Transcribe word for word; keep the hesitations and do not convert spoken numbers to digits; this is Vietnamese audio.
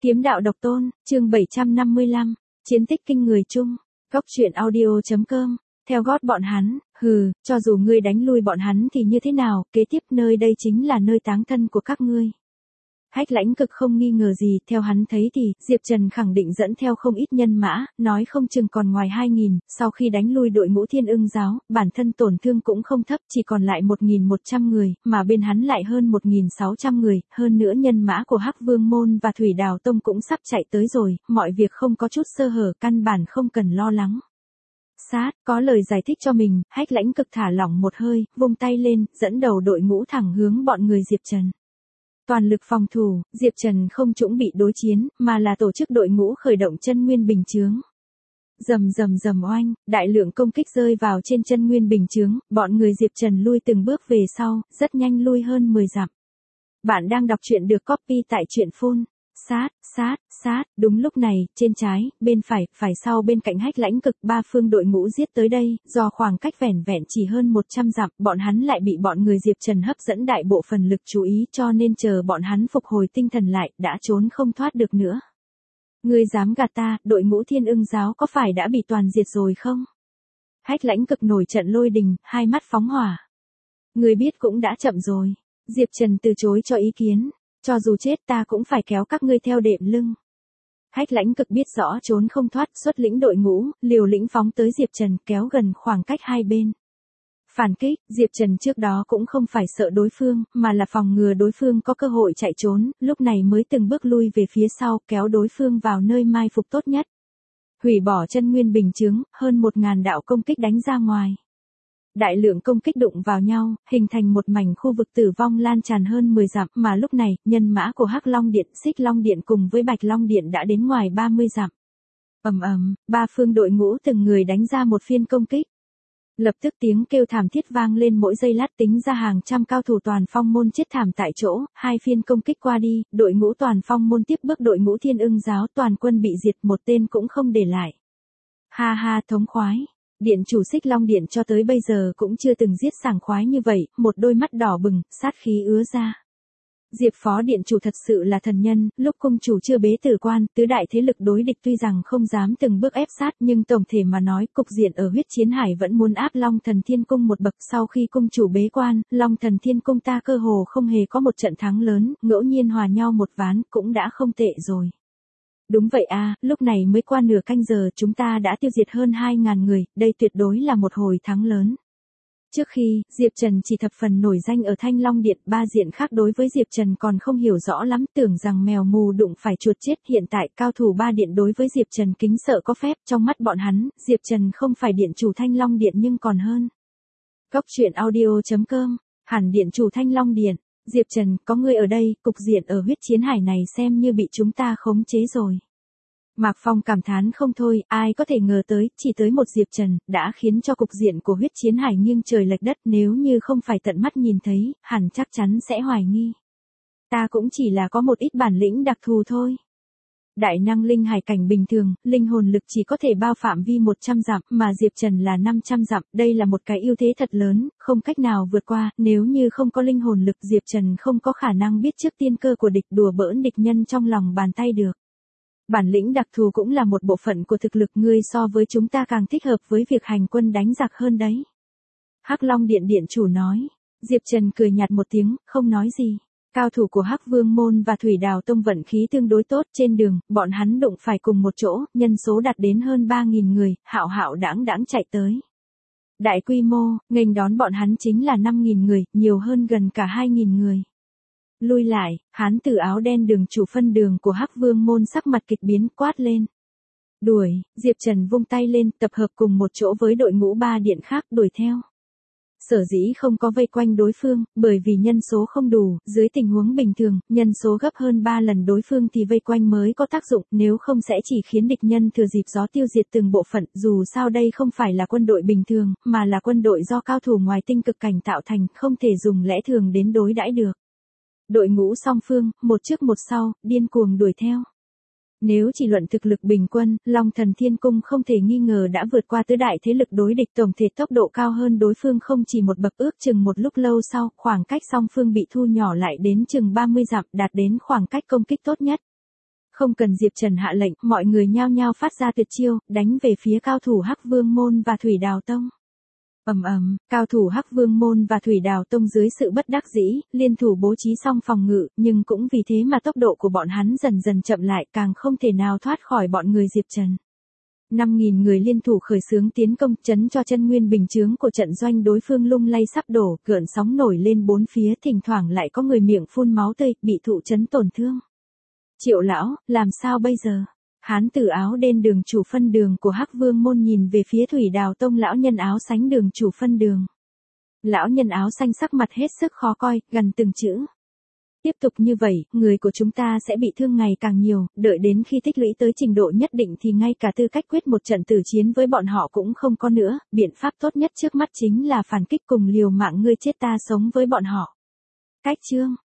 Kiếm đạo độc tôn, chương bảy trăm năm mươi lăm, chiến tích kinh người chung, góc truyện audio chấm com, theo gót bọn hắn, hừ, cho dù ngươi đánh lui bọn hắn thì như thế nào, kế tiếp nơi đây chính là nơi táng thân của các ngươi. Hách Lãnh Cực không nghi ngờ gì, theo hắn thấy thì, Diệp Trần khẳng định dẫn theo không ít nhân mã, nói không chừng còn ngoài hai nghìn, sau khi đánh lui đội ngũ Thiên Ưng giáo, bản thân tổn thương cũng không thấp, chỉ còn lại một nghìn một trăm người, mà bên hắn lại hơn một nghìn sáu trăm người, hơn nữa nhân mã của Hắc Vương Môn và Thủy Đào Tông cũng sắp chạy tới rồi, mọi việc không có chút sơ hở, căn bản không cần lo lắng. Sát, có lời giải thích cho mình, Hách Lãnh Cực thả lỏng một hơi, vung tay lên, dẫn đầu đội ngũ thẳng hướng bọn người Diệp Trần. Toàn lực phòng thủ, Diệp Trần không chuẩn bị đối chiến, mà là tổ chức đội ngũ khởi động chân nguyên bình chướng. Rầm rầm rầm oanh, đại lượng công kích rơi vào trên chân nguyên bình chướng, bọn người Diệp Trần lui từng bước về sau, rất nhanh lui hơn mười dặm. Bạn đang đọc truyện được copy tại truyện phun. Sát, sát, sát, đúng lúc này, trên trái, bên phải, phải sau bên cạnh Hách Lãnh Cực, ba phương đội ngũ giết tới đây, do khoảng cách vẻn vẹn chỉ hơn một trăm dặm, bọn hắn lại bị bọn người Diệp Trần hấp dẫn đại bộ phần lực chú ý, cho nên chờ bọn hắn phục hồi tinh thần lại, đã trốn không thoát được nữa. Ngươi dám gạt ta, đội ngũ Thiên Ưng giáo có phải đã bị toàn diệt rồi không? Hách Lãnh Cực nổi trận lôi đình, hai mắt phóng hỏa. Ngươi biết cũng đã chậm rồi. Diệp Trần từ chối cho ý kiến. Cho dù chết ta cũng phải kéo các ngươi theo đệm lưng. Hách Lãnh Cực biết rõ trốn không thoát, xuất lĩnh đội ngũ, liều lĩnh phóng tới Diệp Trần, kéo gần khoảng cách hai bên. Phản kích, Diệp Trần trước đó cũng không phải sợ đối phương, mà là phòng ngừa đối phương có cơ hội chạy trốn, lúc này mới từng bước lui về phía sau, kéo đối phương vào nơi mai phục tốt nhất. Hủy bỏ chân nguyên bình chướng, hơn một ngàn đạo công kích đánh ra ngoài. Đại lượng công kích đụng vào nhau, hình thành một mảnh khu vực tử vong lan tràn hơn mười dặm, mà lúc này, nhân mã của Hắc Long Điện, Xích Long Điện cùng với Bạch Long Điện đã đến ngoài ba mươi dặm. Ầm ầm, ba phương đội ngũ từng người đánh ra một phiên công kích. Lập tức tiếng kêu thảm thiết vang lên, mỗi giây lát tính ra hàng trăm cao thủ Toàn Phong môn chết thảm tại chỗ, hai phiên công kích qua đi, đội ngũ Toàn Phong môn tiếp bước đội ngũ Thiên Ưng giáo, toàn quân bị diệt, một tên cũng không để lại. Ha ha, thống khoái. Điện chủ Xích Long Điện cho tới bây giờ cũng chưa từng giết sảng khoái như vậy, một đôi mắt đỏ bừng, sát khí ứa ra. Diệp Phó Điện chủ thật sự là thần nhân, lúc cung chủ chưa bế tử quan, tứ đại thế lực đối địch tuy rằng không dám từng bước ép sát, nhưng tổng thể mà nói, cục diện ở Huyết Chiến Hải vẫn muốn áp Long Thần Thiên Cung một bậc. Sau khi cung chủ bế quan, Long Thần Thiên Cung ta cơ hồ không hề có một trận thắng lớn, ngẫu nhiên hòa nhau một ván, cũng đã không tệ rồi. Đúng vậy à, lúc này mới qua nửa canh giờ chúng ta đã tiêu diệt hơn hai ngàn người, đây tuyệt đối là một hồi thắng lớn. Trước khi, Diệp Trần chỉ thập phần nổi danh ở Thanh Long Điện, ba diện khác đối với Diệp Trần còn không hiểu rõ lắm, tưởng rằng mèo mù đụng phải chuột chết. Hiện tại, cao thủ ba điện đối với Diệp Trần kính sợ có phép, trong mắt bọn hắn, Diệp Trần không phải điện chủ Thanh Long Điện nhưng còn hơn. Góc truyện audio chấm com, hẳn điện chủ Thanh Long Điện. Diệp Trần, có ngươi ở đây, cục diện ở Huyết Chiến Hải này xem như bị chúng ta khống chế rồi. Mạc Phong cảm thán không thôi, ai có thể ngờ tới, chỉ tới một Diệp Trần, đã khiến cho cục diện của Huyết Chiến Hải nghiêng trời lệch đất, nếu như không phải tận mắt nhìn thấy, hẳn chắc chắn sẽ hoài nghi. Ta cũng chỉ là có một ít bản lĩnh đặc thù thôi. Đại năng linh hải cảnh bình thường, linh hồn lực chỉ có thể bao phạm vi một trăm dặm, mà Diệp Trần là năm trăm dặm, đây là một cái ưu thế thật lớn, không cách nào vượt qua, nếu như không có linh hồn lực Diệp Trần không có khả năng biết trước tiên cơ của địch, đùa bỡn địch nhân trong lòng bàn tay được. Bản lĩnh đặc thù cũng là một bộ phận của thực lực, ngươi so với chúng ta càng thích hợp với việc hành quân đánh giặc hơn đấy. Hắc Long Điện điện chủ nói. Diệp Trần cười nhạt một tiếng, không nói gì. Cao thủ của Hắc Vương Môn và Thủy Đào Tông vận khí tương đối tốt, trên đường, bọn hắn đụng phải cùng một chỗ, nhân số đạt đến hơn ba nghìn người, hạo hạo đãng đãng chạy tới. Đại quy mô, nghênh đón bọn hắn chính là năm nghìn người, nhiều hơn gần cả hai nghìn người. Lui lại, hán tử áo đen đường chủ phân đường của Hắc Vương Môn sắc mặt kịch biến, quát lên. Đuổi, Diệp Trần vung tay lên, tập hợp cùng một chỗ với đội ngũ ba điện khác, đuổi theo. Sở dĩ không có vây quanh đối phương, bởi vì nhân số không đủ, dưới tình huống bình thường, nhân số gấp hơn ba lần đối phương thì vây quanh mới có tác dụng, nếu không sẽ chỉ khiến địch nhân thừa dịp gió tiêu diệt từng bộ phận, dù sao đây không phải là quân đội bình thường, mà là quân đội do cao thủ ngoài tinh cực cảnh tạo thành, không thể dùng lẽ thường đến đối đãi được. Đội ngũ song phương, một trước một sau, điên cuồng đuổi theo. Nếu chỉ luận thực lực bình quân, Long Thần Thiên Cung không thể nghi ngờ đã vượt qua tứ đại thế lực đối địch, tổng thể tốc độ cao hơn đối phương không chỉ một bậc. Ước chừng một lúc lâu sau, khoảng cách song phương bị thu nhỏ lại đến chừng ba mươi dặm, đạt đến khoảng cách công kích tốt nhất. Không cần Diệp Trần hạ lệnh, mọi người nhao nhao phát ra tuyệt chiêu, đánh về phía cao thủ Hắc Vương Môn và Thủy Đào Tông. Ầm ầm, cao thủ Hắc Vương Môn và Thủy Đào Tông dưới sự bất đắc dĩ, liên thủ bố trí xong phòng ngự, nhưng cũng vì thế mà tốc độ của bọn hắn dần dần chậm lại, càng không thể nào thoát khỏi bọn người Diệp Trần. năm nghìn người liên thủ khởi xướng tiến công, chấn cho chân nguyên bình chướng của trận doanh đối phương lung lay sắp đổ, gợn sóng nổi lên bốn phía, thỉnh thoảng lại có người miệng phun máu tươi, bị thụ chấn tổn thương. Triệu lão, làm sao bây giờ? Hán tử áo đen đường chủ phân đường của Hắc Vương Môn nhìn về phía Thủy Đào Tông lão nhân áo xanh đường chủ phân đường. Lão nhân áo xanh sắc mặt hết sức khó coi, gần từng chữ. Tiếp tục như vậy, người của chúng ta sẽ bị thương ngày càng nhiều, đợi đến khi tích lũy tới trình độ nhất định thì ngay cả tư cách quyết một trận tử chiến với bọn họ cũng không có nữa, biện pháp tốt nhất trước mắt chính là phản kích cùng liều mạng ngươi chết ta sống với bọn họ. Cách chương